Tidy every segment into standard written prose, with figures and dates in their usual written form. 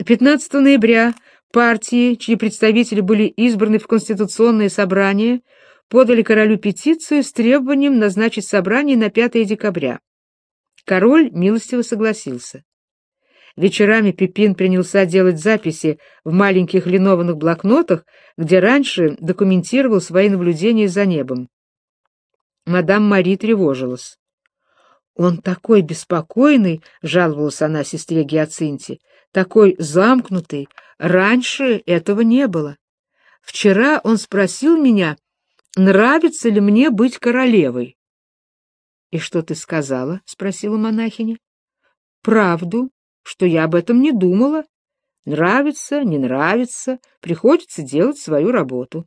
15 ноября партии, чьи представители были избраны в Конституционное собрание, подали королю петицию с требованием назначить собрание на 5 декабря. Король милостиво согласился. Вечерами Пипин принялся делать записи в маленьких линованных блокнотах, где раньше документировал свои наблюдения за небом. Мадам Мари тревожилась. «Он такой беспокойный», — жаловалась она сестре Гиацинте, — «такой замкнутый. Раньше этого не было. Вчера он спросил меня, нравится ли мне быть королевой». «И что ты сказала?» — спросила монахиня. «Правду, что я об этом не думала. Нравится, не нравится, приходится делать свою работу».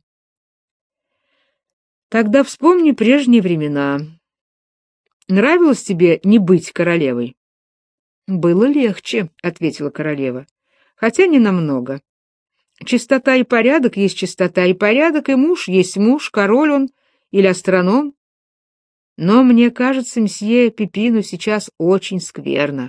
«Тогда вспомни прежние времена. Нравилось тебе не быть королевой?» «Было легче», — ответила королева, — «хотя не намного. Чистота и порядок есть чистота и порядок, и муж есть муж, король он или астроном. Но мне кажется, мсье Пипину сейчас очень скверно».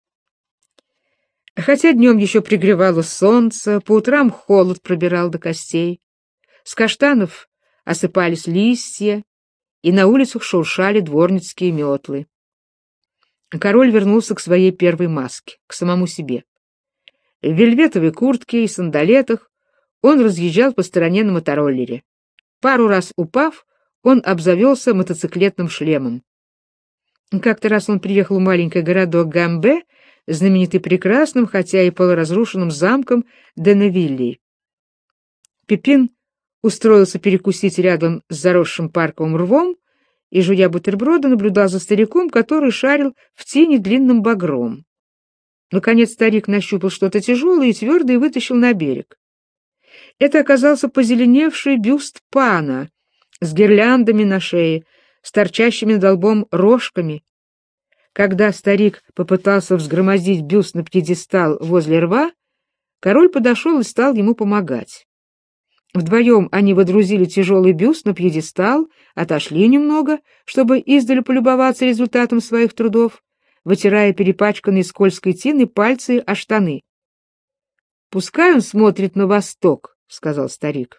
Хотя днем еще пригревало солнце, по утрам холод пробирал до костей. С каштанов осыпались листья, и на улицах шуршали дворницкие метлы. Король вернулся к своей первой маске, к самому себе. В вельветовой куртке и сандалетах он разъезжал по стороне на мотороллере. Пару раз упав, он обзавелся мотоциклетным шлемом. Как-то раз он приехал в маленький городок Гамбе, знаменитый прекрасным, хотя и полуразрушенным замком Деневилли. Пипин устроился перекусить рядом с заросшим парковым рвом и, жуя бутерброды, наблюдал за стариком, который шарил в тени длинным багром. Наконец старик нащупал что-то тяжелое и твердое и вытащил на берег. Это оказался позеленевший бюст пана с гирляндами на шее, с торчащими над лбом рожками. Когда старик попытался взгромоздить бюст на пьедестал возле рва, король подошел и стал ему помогать. Вдвоем они водрузили тяжелый бюст на пьедестал, отошли немного, чтобы издали полюбоваться результатом своих трудов, вытирая перепачканные скользкой тиной пальцы о штаны. «Пускай он смотрит на восток», — сказал старик.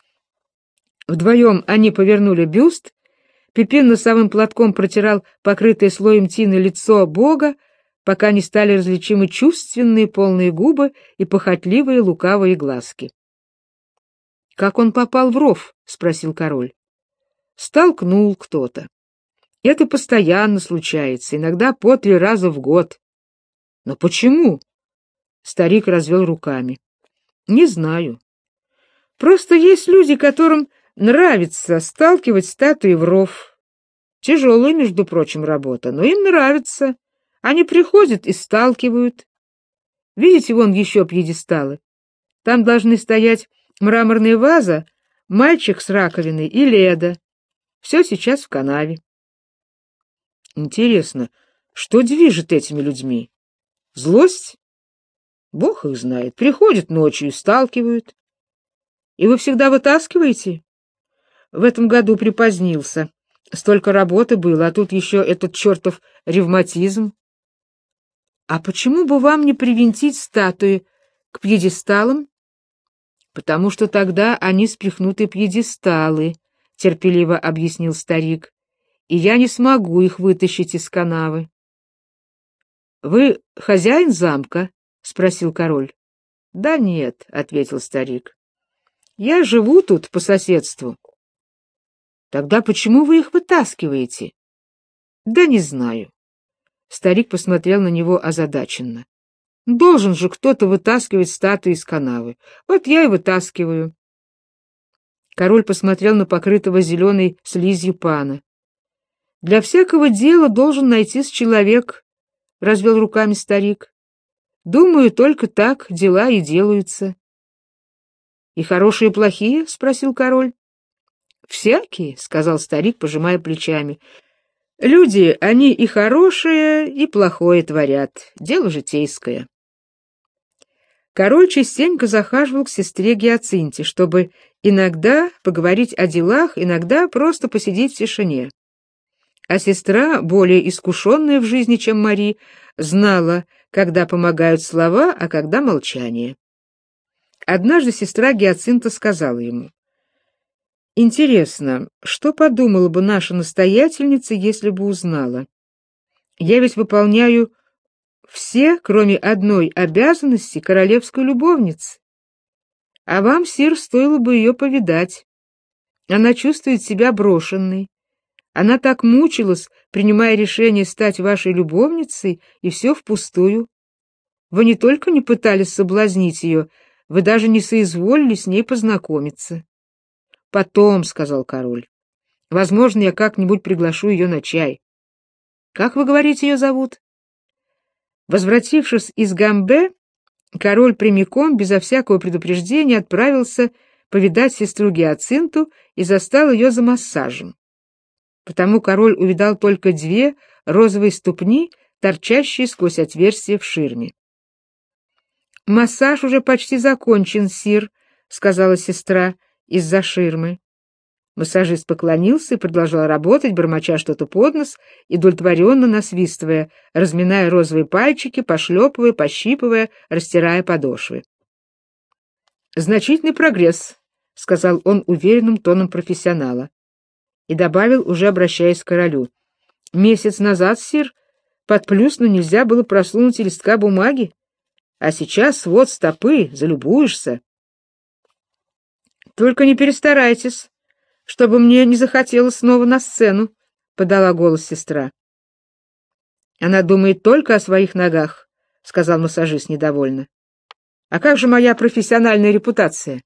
Вдвоем они повернули бюст. Пипин носовым платком протирал покрытое слоем тины лицо Бога, пока не стали различимы чувственные полные губы и похотливые лукавые глазки. «Как он попал в ров?» — спросил король. «Столкнул кто-то. Это постоянно случается, иногда по 3 раза в год». «Но почему?» — старик развел руками. «Не знаю. Просто есть люди, которым нравится сталкивать статуи в ров. Тяжелая, между прочим, работа, но им нравится. Они приходят и сталкивают. Видите, вон еще пьедесталы. Там должны стоять мраморная ваза, мальчик с раковиной и Леда. Все сейчас в канаве». «Интересно, что движет этими людьми? Злость? Бог их знает. Приходят ночью и сталкивают. И вы всегда вытаскиваете?» «В этом году припозднился. Столько работы было, а тут еще этот чертов ревматизм». «А почему бы вам не привинтить статуи к пьедесталам?» «Потому что тогда они спихнуты пьедесталы», — терпеливо объяснил старик, «и я не смогу их вытащить из канавы». «Вы хозяин замка?» — спросил король. «Да нет», — ответил старик. «Я живу тут по соседству». «Тогда почему вы их вытаскиваете?» «Да не знаю». Старик посмотрел на него озадаченно. «Должен же кто-то вытаскивать статуи из канавы. Вот я и вытаскиваю». Король посмотрел на покрытого зеленой слизью пана. «Для всякого дела должен найтись человек», — развел руками старик. «Думаю, только так дела и делаются». «И хорошие, и плохие?» — спросил король. «Всякие», — сказал старик, пожимая плечами. «Люди, они и хорошее, и плохое творят. Дело житейское». Король частенько захаживал к сестре Гиацинте, чтобы иногда поговорить о делах, иногда просто посидеть в тишине. А сестра, более искушенная в жизни, чем Мари, знала, когда помогают слова, а когда молчание. Однажды сестра Гиацинта сказала ему: «Интересно, что подумала бы наша настоятельница, если бы узнала? Я ведь выполняю все, кроме одной обязанности королевской любовницы. А вам, сир, стоило бы ее повидать. Она чувствует себя брошенной. Она так мучилась, принимая решение стать вашей любовницей, и все впустую. Вы не только не пытались соблазнить ее, вы даже не соизволили с ней познакомиться». «Потом», — сказал король, — «возможно, я как-нибудь приглашу ее на чай. Как вы говорите, ее зовут?» Возвратившись из Гамбе, король прямиком, безо всякого предупреждения, отправился повидать сестру Гиацинту и застал ее за массажем. Потому король увидал только 2 розовые ступни, торчащие сквозь отверстие в ширме. «Массаж уже почти закончен, сир», — сказала сестра из-за ширмы. Массажист поклонился и продолжал работать, бормоча что-то под нос и удовлетворенно насвистывая, разминая розовые пальчики, пошлепывая, пощипывая, растирая подошвы. «Значительный прогресс», — сказал он уверенным тоном профессионала. И добавил, уже обращаясь к королю: «Месяц назад, сир, под плюсну нельзя было просунуть и листка бумаги, а сейчас вот стопы, залюбуешься». «Только не перестарайтесь, чтобы мне не захотелось снова на сцену», — подала голос сестра. «Она думает только о своих ногах», — сказал массажист недовольно. «А как же моя профессиональная репутация?»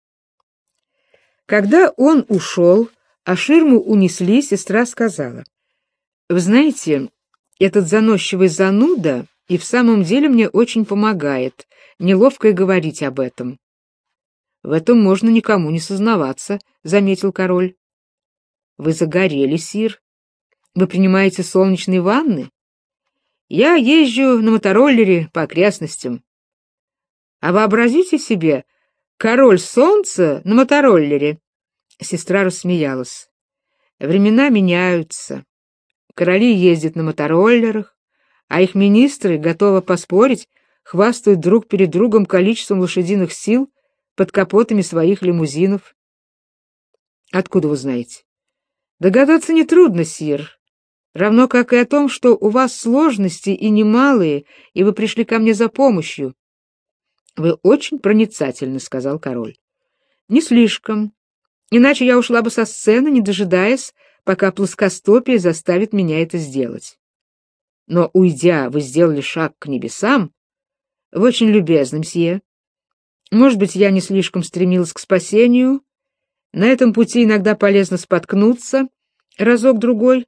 Когда он ушел, а ширму унесли, сестра сказала: «Вы знаете, этот заносчивый зануда и в самом деле мне очень помогает, неловко и говорить об этом». «В этом можно никому не сознаваться», — заметил король. «Вы загорели, сир? Вы принимаете солнечные ванны?» «Я езжу на мотороллере по окрестностям». «А вообразите себе, король солнца на мотороллере!» Сестра рассмеялась. «Времена меняются. Короли ездят на мотороллерах, а их министры, готовы поспорить, хвастают друг перед другом количеством лошадиных сил под капотами своих лимузинов». «Откуда вы знаете?» «Догадаться нетрудно, сир. Равно как и о том, что у вас сложности и немалые, и вы пришли ко мне за помощью». «Вы очень проницательны», — сказал король. «Не слишком. Иначе я ушла бы со сцены, не дожидаясь, пока плоскостопие заставит меня это сделать. Но, уйдя, вы сделали шаг к небесам. Вы очень любезны, мсье. Может быть, я не слишком стремилась к спасению. На этом пути иногда полезно споткнуться разок-другой.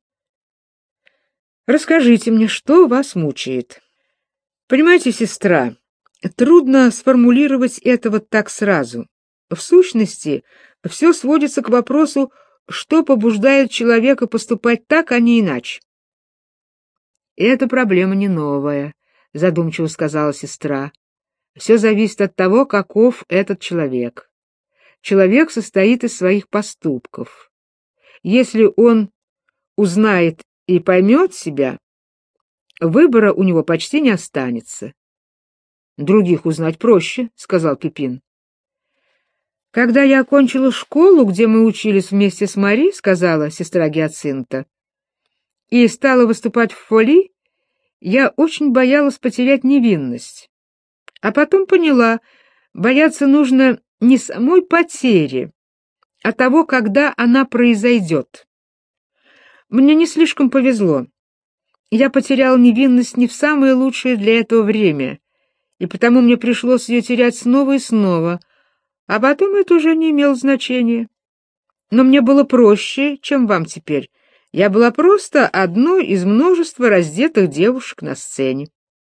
Расскажите мне, что вас мучает?» «Понимаете, сестра, трудно сформулировать это вот так сразу. В сущности, все сводится к вопросу, что побуждает человека поступать так, а не иначе». «Эта проблема не новая», — задумчиво сказала сестра. «Все зависит от того, каков этот человек. Человек состоит из своих поступков. Если он узнает и поймет себя, выбора у него почти не останется». «Других узнать проще», — сказал Пипин. «Когда я окончила школу, где мы учились вместе с Мари, — сказала сестра Гиацинта, — и стала выступать в фоли, я очень боялась потерять невинность. А потом поняла, бояться нужно не самой потери, а того, когда она произойдет. Мне не слишком повезло. Я потеряла невинность не в самое лучшее для этого время, и потому мне пришлось ее терять снова и снова, а потом это уже не имело значения. Но мне было проще, чем вам теперь. Я была просто одной из множества раздетых девушек на сцене».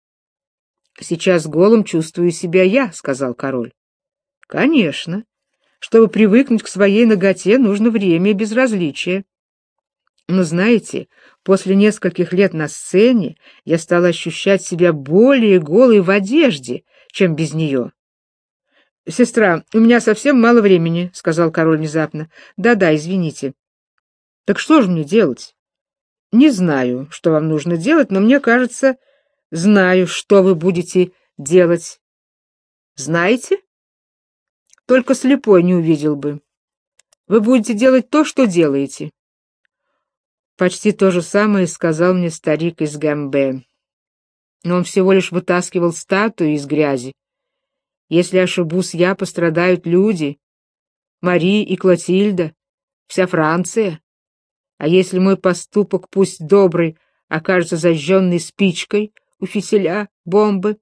«Сейчас голым чувствую себя я», — сказал король. «Конечно. Чтобы привыкнуть к своей наготе, нужно время и безразличие. Но знаете, после нескольких лет на сцене я стала ощущать себя более голой в одежде, чем без нее». «Сестра, у меня совсем мало времени», — сказал король внезапно. «Да-да, извините». «Так что же мне делать?» «Не знаю, что вам нужно делать, но мне кажется, Знаю, что вы будете делать. Знаете? Только слепой не увидел бы. Вы будете делать то, что делаете. Почти то же самое сказал мне старик из Гамбе. Но он всего лишь вытаскивал статую из грязи. Если ошибусь я, пострадают люди. Мари и Клотильда, вся Франция. А если мой поступок, пусть добрый, окажется зажженной спичкой у фитиля бомбы?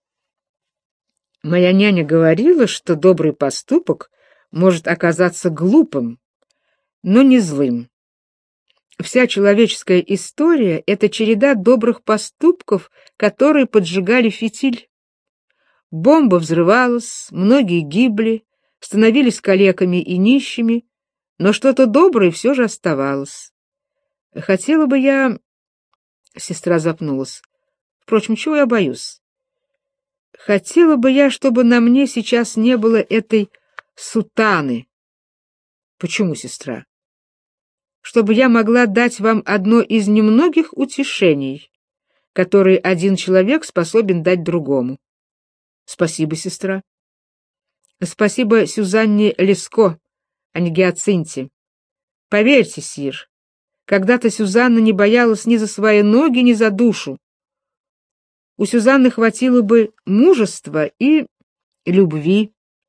Моя няня говорила, что добрый поступок может оказаться глупым, но не злым. Вся человеческая история — это череда добрых поступков, которые поджигали фитиль. Бомба взрывалась, многие гибли, становились калеками и нищими, но что-то доброе все же оставалось. Хотела бы я... Сестра запнулась. Впрочем, чего я боюсь? Хотела бы я, чтобы на мне сейчас не было этой сутаны. Почему, сестра? Чтобы я могла дать вам одно из немногих утешений, которые один человек способен дать другому. Спасибо, сестра. Спасибо Сюзанне Леско, а не Гиацинте. Поверьте, сир, когда-то Сюзанна не боялась ни за свои ноги, ни за душу. У Сюзанны хватило бы мужества и любви.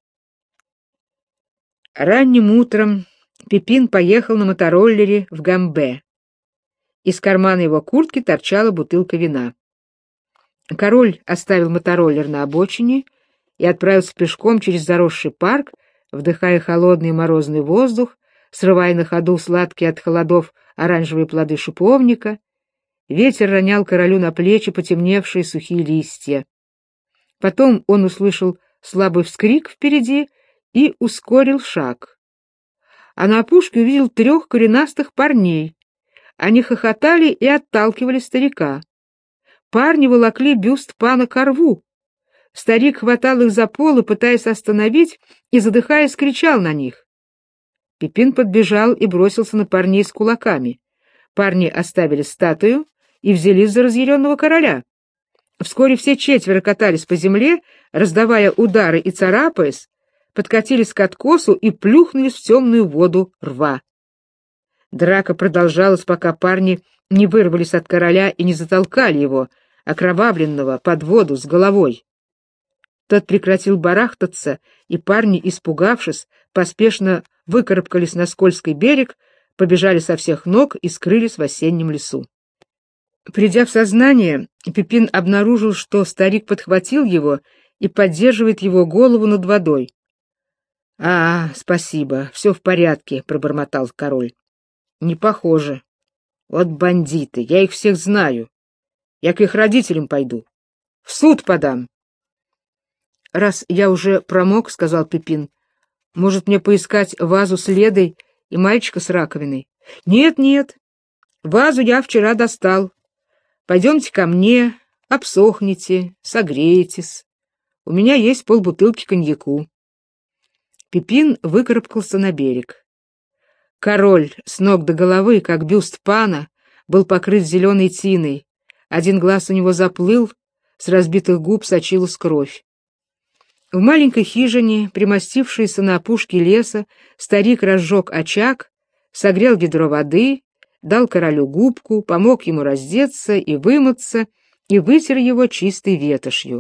Ранним утром Пипин поехал на мотороллере в Гамбе. Из кармана его куртки торчала бутылка вина. Король оставил мотороллер на обочине и отправился пешком через заросший парк, вдыхая холодный морозный воздух, срывая на ходу сладкие от холодов оранжевые плоды шиповника. Ветер ронял королю на плечи потемневшие сухие листья. Потом он услышал слабый вскрик впереди и ускорил шаг. А на опушке увидел 3 коренастых парней. Они хохотали и отталкивали старика. Парни волокли бюст пана ко рву. Старик хватал их за полы, пытаясь остановить, и, задыхаясь, кричал на них. Пипин подбежал и бросился на парней с кулаками. Парни оставили статую и взялись за разъяренного короля. Вскоре все 4 катались по земле, раздавая удары и царапаясь, подкатились к откосу и плюхнулись в темную воду рва. Драка продолжалась, пока парни не вырвались от короля и не затолкали его, окровавленного, под воду с головой. Тот прекратил барахтаться, и парни, испугавшись, поспешно выкарабкались на скользкий берег, побежали со всех ног и скрылись в осеннем лесу. Придя в сознание, Пипин обнаружил, что старик подхватил его и поддерживает его голову над водой. — спасибо, все в порядке, — пробормотал король. — Не похоже. Вот бандиты, я их всех знаю. Я к их родителям пойду. В суд подам. — Раз я уже промок, — сказал Пипин, — может, мне поискать вазу с ледой и мальчика с раковиной? — Нет, нет, вазу я вчера достал. Пойдемте ко мне, обсохните, согреетесь. У меня есть полбутылки коньяку. Пипин выкарабкался на берег. Король с ног до головы, как бюст пана, был покрыт зеленой тиной. Один глаз у него заплыл, с разбитых губ сочилась кровь. В маленькой хижине, примостившейся на опушке леса, старик разжег очаг, согрел ведро воды, дал королю губку, помог ему раздеться и вымыться, и вытер его чистой ветошью.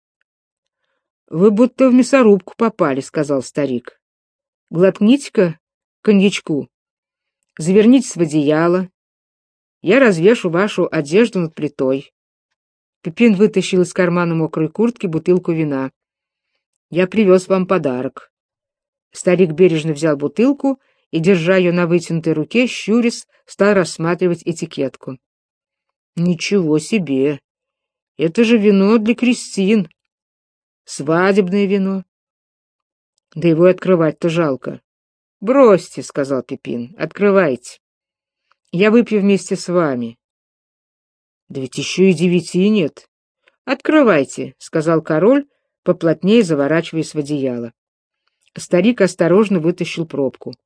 — Вы будто в мясорубку попали, — сказал старик. — Глотните-ка коньячку, завернитесь в одеяло. Я развешу вашу одежду над плитой. Пипин вытащил из кармана мокрой куртки бутылку вина. — Я привез вам подарок. Старик бережно взял бутылку и, держа ее на вытянутой руке, щурясь, стал рассматривать этикетку. — Ничего себе! Это же вино для крестин. Свадебное вино. Да его и открывать-то жалко. — Бросьте, — сказал Пипин, — открывайте. Я выпью вместе с вами. — Да ведь еще и 9 нет. — Открывайте, — сказал король, поплотнее заворачиваясь в одеяло. Старик осторожно вытащил пробку.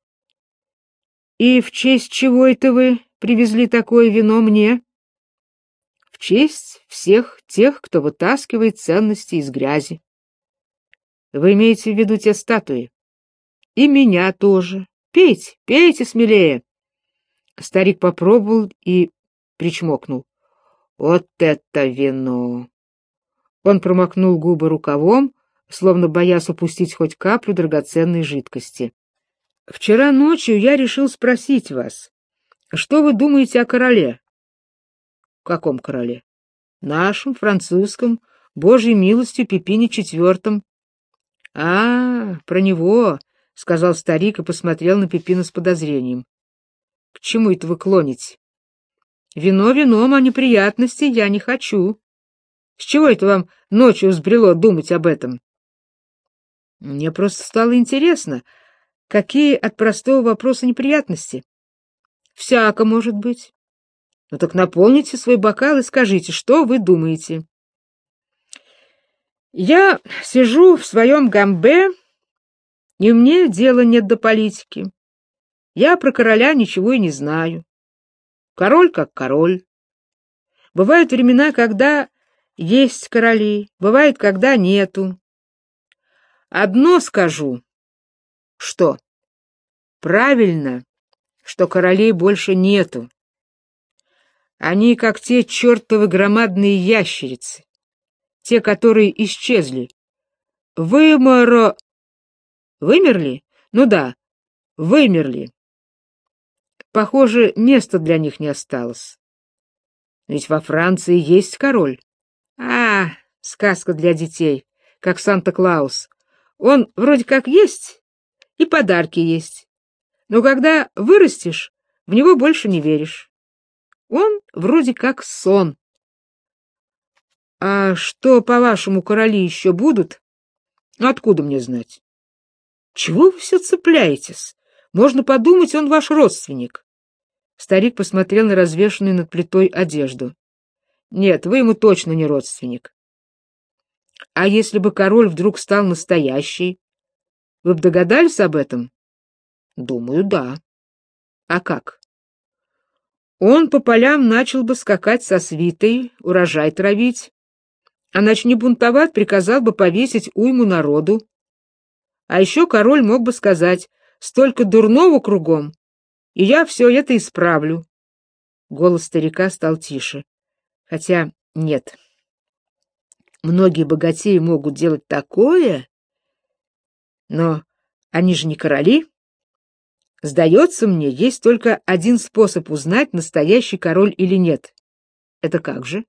— И в честь чего это вы привезли такое вино мне? — В в честь всех тех, кто вытаскивает ценности из грязи. Вы имеете в виду те статуи? И меня тоже. Пейте, пейте смелее. Старик попробовал и причмокнул. Вот это вино! Он промокнул губы рукавом, словно боясь упустить хоть каплю драгоценной жидкости. Вчера ночью я решил спросить вас, что вы думаете о короле? Каком короле? Нашем, французском, Божьей милостью Пипине IV. Про него, сказал старик и посмотрел на Пипина с подозрением. К чему это вы клоните? Вино вином, а неприятностей я не хочу. С чего это вам ночью взбрело думать об этом? Мне просто стало интересно, какие от простого вопроса неприятности. Всяко может быть. Ну так наполните свой бокал и скажите, что вы думаете. Я сижу в своем гамбе, и мне дела нет до политики. Я про короля ничего и не знаю. Король как король. Бывают времена, когда есть короли, бывает, когда нету. Одно скажу. Что? Правильно, что королей больше нету. Они как те чертовы громадные ящерицы, те, которые исчезли. Вымерли? Ну да, вымерли. Похоже, места для них не осталось. Ведь во Франции есть король. Сказка для детей, как Санта-Клаус. Он вроде как есть, и подарки есть. Но когда вырастешь, в него больше не веришь. Он вроде как сон. А что, по-вашему, короли еще будут? Откуда мне знать? Чего вы все цепляетесь? Можно подумать, он ваш родственник. Старик посмотрел на развешанную над плитой одежду. Нет, вы ему точно не родственник. А если бы король вдруг стал настоящий, вы бы догадались об этом? Думаю, да. А как? Он по полям начал бы скакать со свитой, урожай травить, а начни бунтовать, приказал бы повесить уйму народу. А еще король мог бы сказать: столько дурного кругом, и я все это исправлю. Голос старика стал тише. Хотя нет. Многие богатеи могут делать такое, но они же не короли. Сдается мне, есть только один способ узнать, настоящий король или нет. Это как же?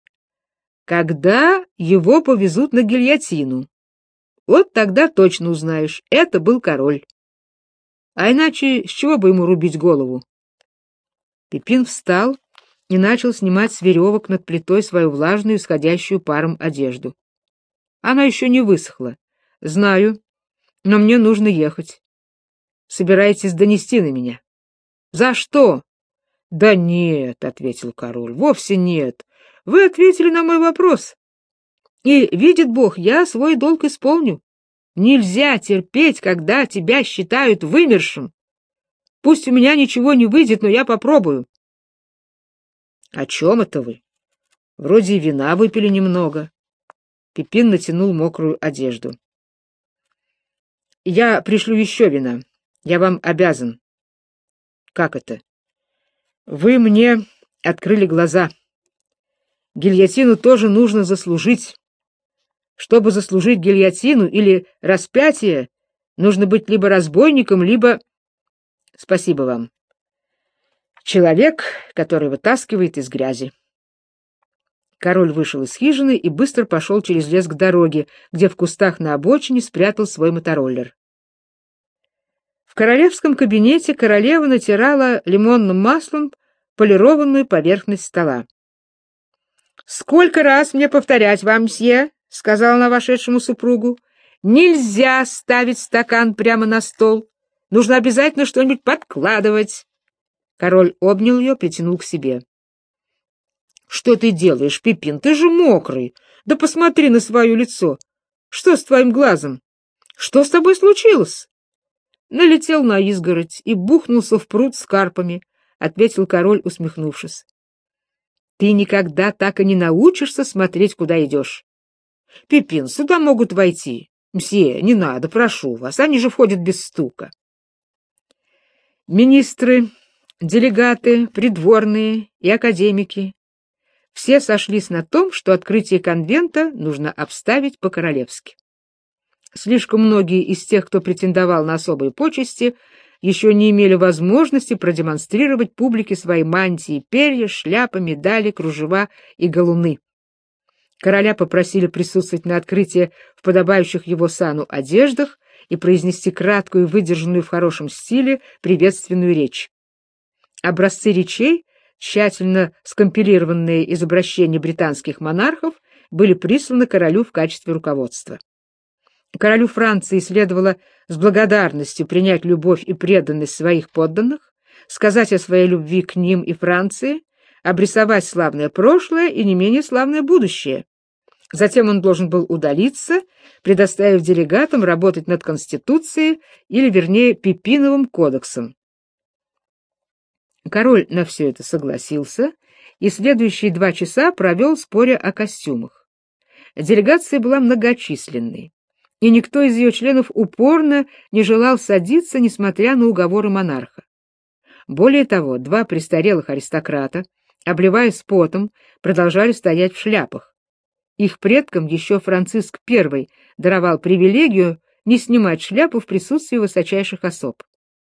Когда его повезут на гильотину. Вот тогда точно узнаешь, это был король. А иначе с чего бы ему рубить голову? Пипин встал и начал снимать с веревок над плитой свою влажную, исходящую паром одежду. Она еще не высохла. Знаю, но мне нужно ехать. Собираетесь донести на меня? За что? Да нет, ответил король. Вовсе нет. Вы ответили на мой вопрос. И видит Бог, я свой долг исполню. Нельзя терпеть, когда тебя считают вымершим. Пусть у меня ничего не выйдет, но я попробую. О чем это вы? Вроде и вина выпили немного. Пипин натянул мокрую одежду. Я пришлю еще вина. Я вам обязан. Как это? Вы мне открыли глаза. Гильотину тоже нужно заслужить. Чтобы заслужить гильотину или распятие, нужно быть либо разбойником, либо... Спасибо вам. Человек, который вытаскивает из грязи. Король вышел из хижины и быстро пошел через лес к дороге, где в кустах на обочине спрятал свой мотороллер. В королевском кабинете королева натирала лимонным маслом полированную поверхность стола. «Сколько раз мне повторять вам, мсье, — сказала она вошедшему супругу, — нельзя ставить стакан прямо на стол. Нужно обязательно что-нибудь подкладывать». Король обнял ее, притянул к себе. «Что ты делаешь, Пипин? Ты же мокрый. Да посмотри на свое лицо. Что с твоим глазом? Что с тобой случилось?» Налетел на изгородь и бухнулся в пруд с карпами, — ответил король, усмехнувшись. ты никогда так и не научишься смотреть, куда идешь. Пипин, сюда могут войти. Мсье, не надо, прошу вас, они же входят без стука. Министры, делегаты, придворные и академики все сошлись на том, что открытие конвента нужно обставить по-королевски. Слишком многие из тех, кто претендовал на особые почести, еще не имели возможности продемонстрировать публике свои мантии, перья, шляпы, медали, кружева и галуны. Короля попросили присутствовать на открытии в подобающих его сану одеждах и произнести краткую, выдержанную в хорошем стиле приветственную речь. Образцы речей, тщательно скомпилированные из обращений британских монархов, были присланы королю в качестве руководства. Королю Франции следовало с благодарностью принять любовь и преданность своих подданных, сказать о своей любви к ним и Франции, обрисовать славное прошлое и не менее славное будущее. Затем он должен был удалиться, предоставив делегатам работать над Конституцией, или, вернее, Пипиновым кодексом. Король на все это согласился и следующие 2 часа провел, споря о костюмах. Делегация была многочисленной, и никто из ее членов упорно не желал садиться, несмотря на уговоры монарха. Более того, 2 престарелых аристократа, обливаясь потом, продолжали стоять в шляпах. Их предкам еще Франциск I даровал привилегию не снимать шляпу в присутствии высочайших особ.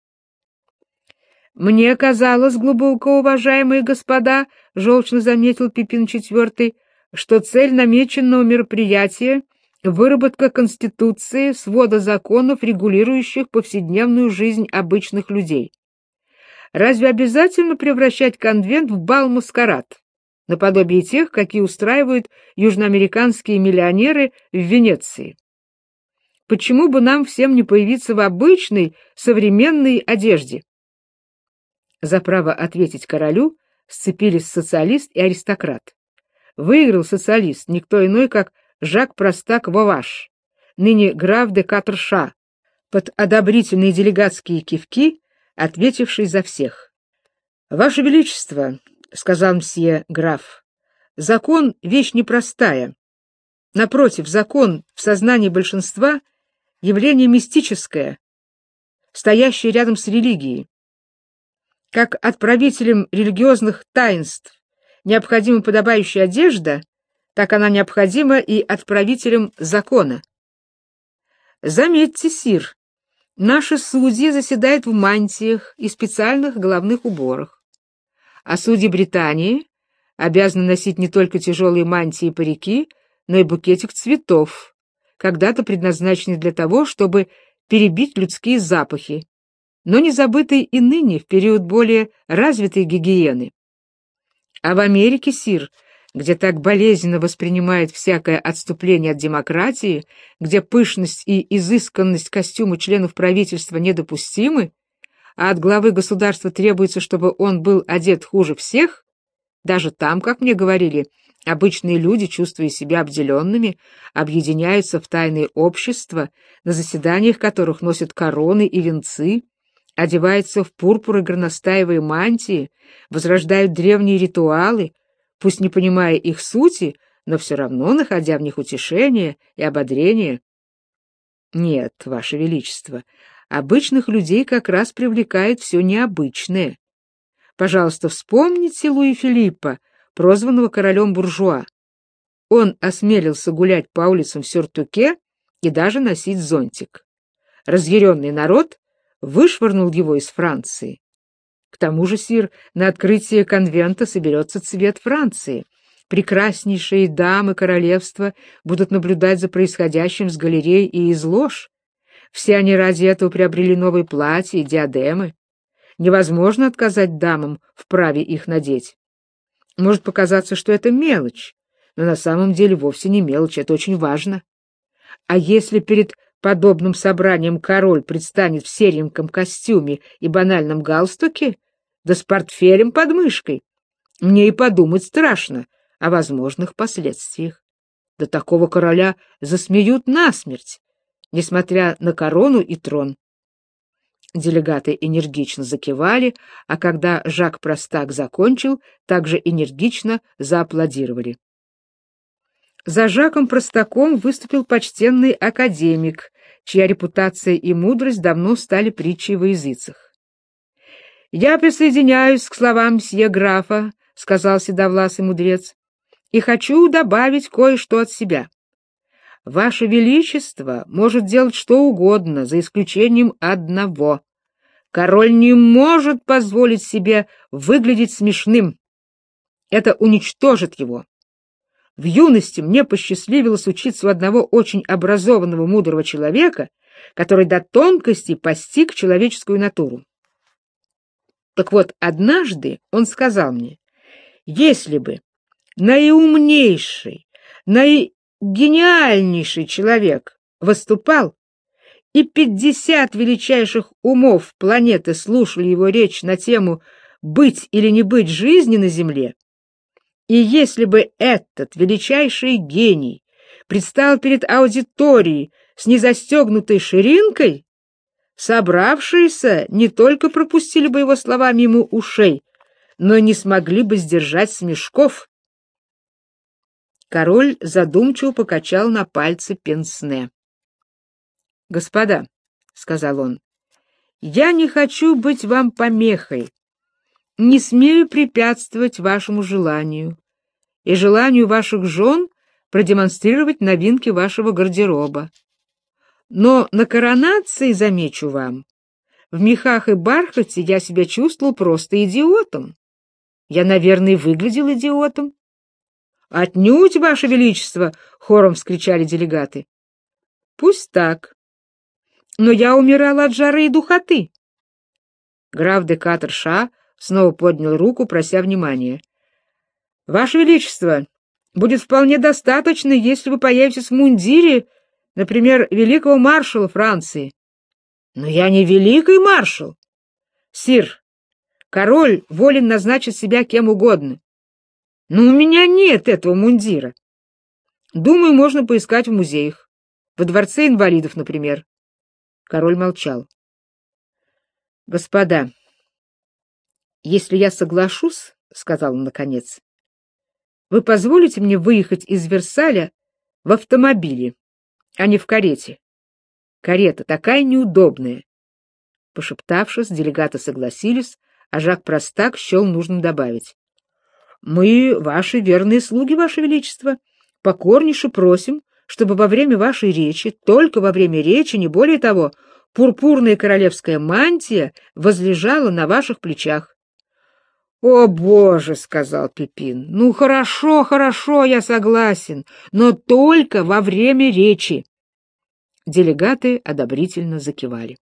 «Мне казалось, глубоко уважаемые господа, — желчно заметил Пипин IV, — что цель намеченного мероприятия — выработка Конституции, свода законов, регулирующих повседневную жизнь обычных людей. Разве обязательно превращать конвент в бал-маскарад, наподобие тех, какие устраивают южноамериканские миллионеры в Венеции? Почему бы нам всем не появиться в обычной, современной одежде?» За право ответить королю сцепились социалист и аристократ. Выиграл социалист, никто иной, как Жак Простак Воваш, ныне граф де Катрша, под одобрительные делегатские кивки, ответивший за всех. «Ваше Величество, — сказал мсье граф, — закон — вещь непростая. Напротив, закон в сознании большинства — явление мистическое, стоящее рядом с религией. Как отправителям религиозных таинств необходима подобающая одежда, так она необходима и отправителям закона. Заметьте, сир, наши судьи заседают в мантиях и специальных головных уборах, а судьи Британии обязаны носить не только тяжелые мантии и парики, но и букетик цветов, когда-то предназначенный для того, чтобы перебить людские запахи, но не забытый и ныне в период более развитой гигиены. А в Америке, сир, где так болезненно воспринимают всякое отступление от демократии, где пышность и изысканность костюма членов правительства недопустимы, а от главы государства требуется, чтобы он был одет хуже всех, даже там, как мне говорили, обычные люди, чувствуя себя обделенными, объединяются в тайные общества, на заседаниях которых носят короны и венцы, одеваются в пурпур и горностаевые мантии, возрождают древние ритуалы, пусть не понимая их сути, но все равно находя в них утешение и ободрение. Нет, Ваше Величество, обычных людей как раз привлекает все необычное. Пожалуйста, вспомните Луи Филиппа, прозванного королем буржуа. Он осмелился гулять по улицам в сюртуке и даже носить зонтик. Разъяренный народ вышвырнул его из Франции. К тому же, сир, на открытие конвента соберется цвет Франции. Прекраснейшие дамы королевства будут наблюдать за происходящим с галерей и из лож. Все они ради этого приобрели новые платья и диадемы. Невозможно отказать дамам в праве их надеть. Может показаться, что это мелочь, но на самом деле вовсе не мелочь, это очень важно. А если перед подобным собранием король предстанет в сереньком костюме и банальном галстуке, да с портфелем под мышкой, мне и подумать страшно о возможных последствиях. Да такого короля засмеют насмерть, несмотря на корону и трон. Делегаты энергично закивали, а когда Жак Простак закончил, также энергично зааплодировали. За Жаком Простаком выступил почтенный академик, чья репутация и мудрость давно стали притчей во языцах. «Я присоединяюсь к словам мсье графа», — сказал седовласый мудрец, — «и хочу добавить кое-что от себя. Ваше Величество может делать что угодно, за исключением одного. Король не может позволить себе выглядеть смешным. Это уничтожит его. В юности мне посчастливилось учиться у одного очень образованного, мудрого человека, который до тонкости постиг человеческую натуру. Так вот, однажды он сказал мне, если бы наиумнейший, наигениальнейший человек выступал, и 50 величайших умов планеты слушали его речь на тему «Быть или не быть жизни на Земле», и если бы этот величайший гений предстал перед аудиторией с незастегнутой ширинкой, собравшиеся не только пропустили бы его слова мимо ушей, но и не смогли бы сдержать смешков. Король задумчиво покачал на пальце пенсне. «Господа», — сказал он, — «я не хочу быть вам помехой, не смею препятствовать вашему желанию и желанию ваших жен продемонстрировать новинки вашего гардероба. Но на коронации, замечу вам, в мехах и бархате я себя чувствовал просто идиотом. Я, наверное, выглядел идиотом». «Отнюдь, Ваше Величество!» — хором вскричали делегаты. «Пусть так. Но я умирал от жары и духоты». Граф де Катр-Ша снова поднял руку, прося внимания. «Ваше Величество, будет вполне достаточно, если вы появитесь в мундире, например, великого маршала Франции». «Но я не великий маршал!» «Сир, король волен назначить себя кем угодно. Но у меня нет этого мундира. Думаю, можно поискать в музеях. Во дворце инвалидов, например». Король молчал. «Господа, если я соглашусь, — сказал он наконец, — вы позволите мне выехать из Версаля в автомобиле, а не в карете? Карета такая неудобная». Пошептавшись, делегаты согласились, а Жак Простак счел нужным добавить: «Мы ваши верные слуги, Ваше Величество, покорнейше просим, чтобы во время вашей речи, только во время речи, не более того, пурпурная королевская мантия возлежала на ваших плечах». «О, Боже!» — сказал Пипин. «Ну, хорошо, хорошо, я согласен, но только во время речи». Делегаты одобрительно закивали.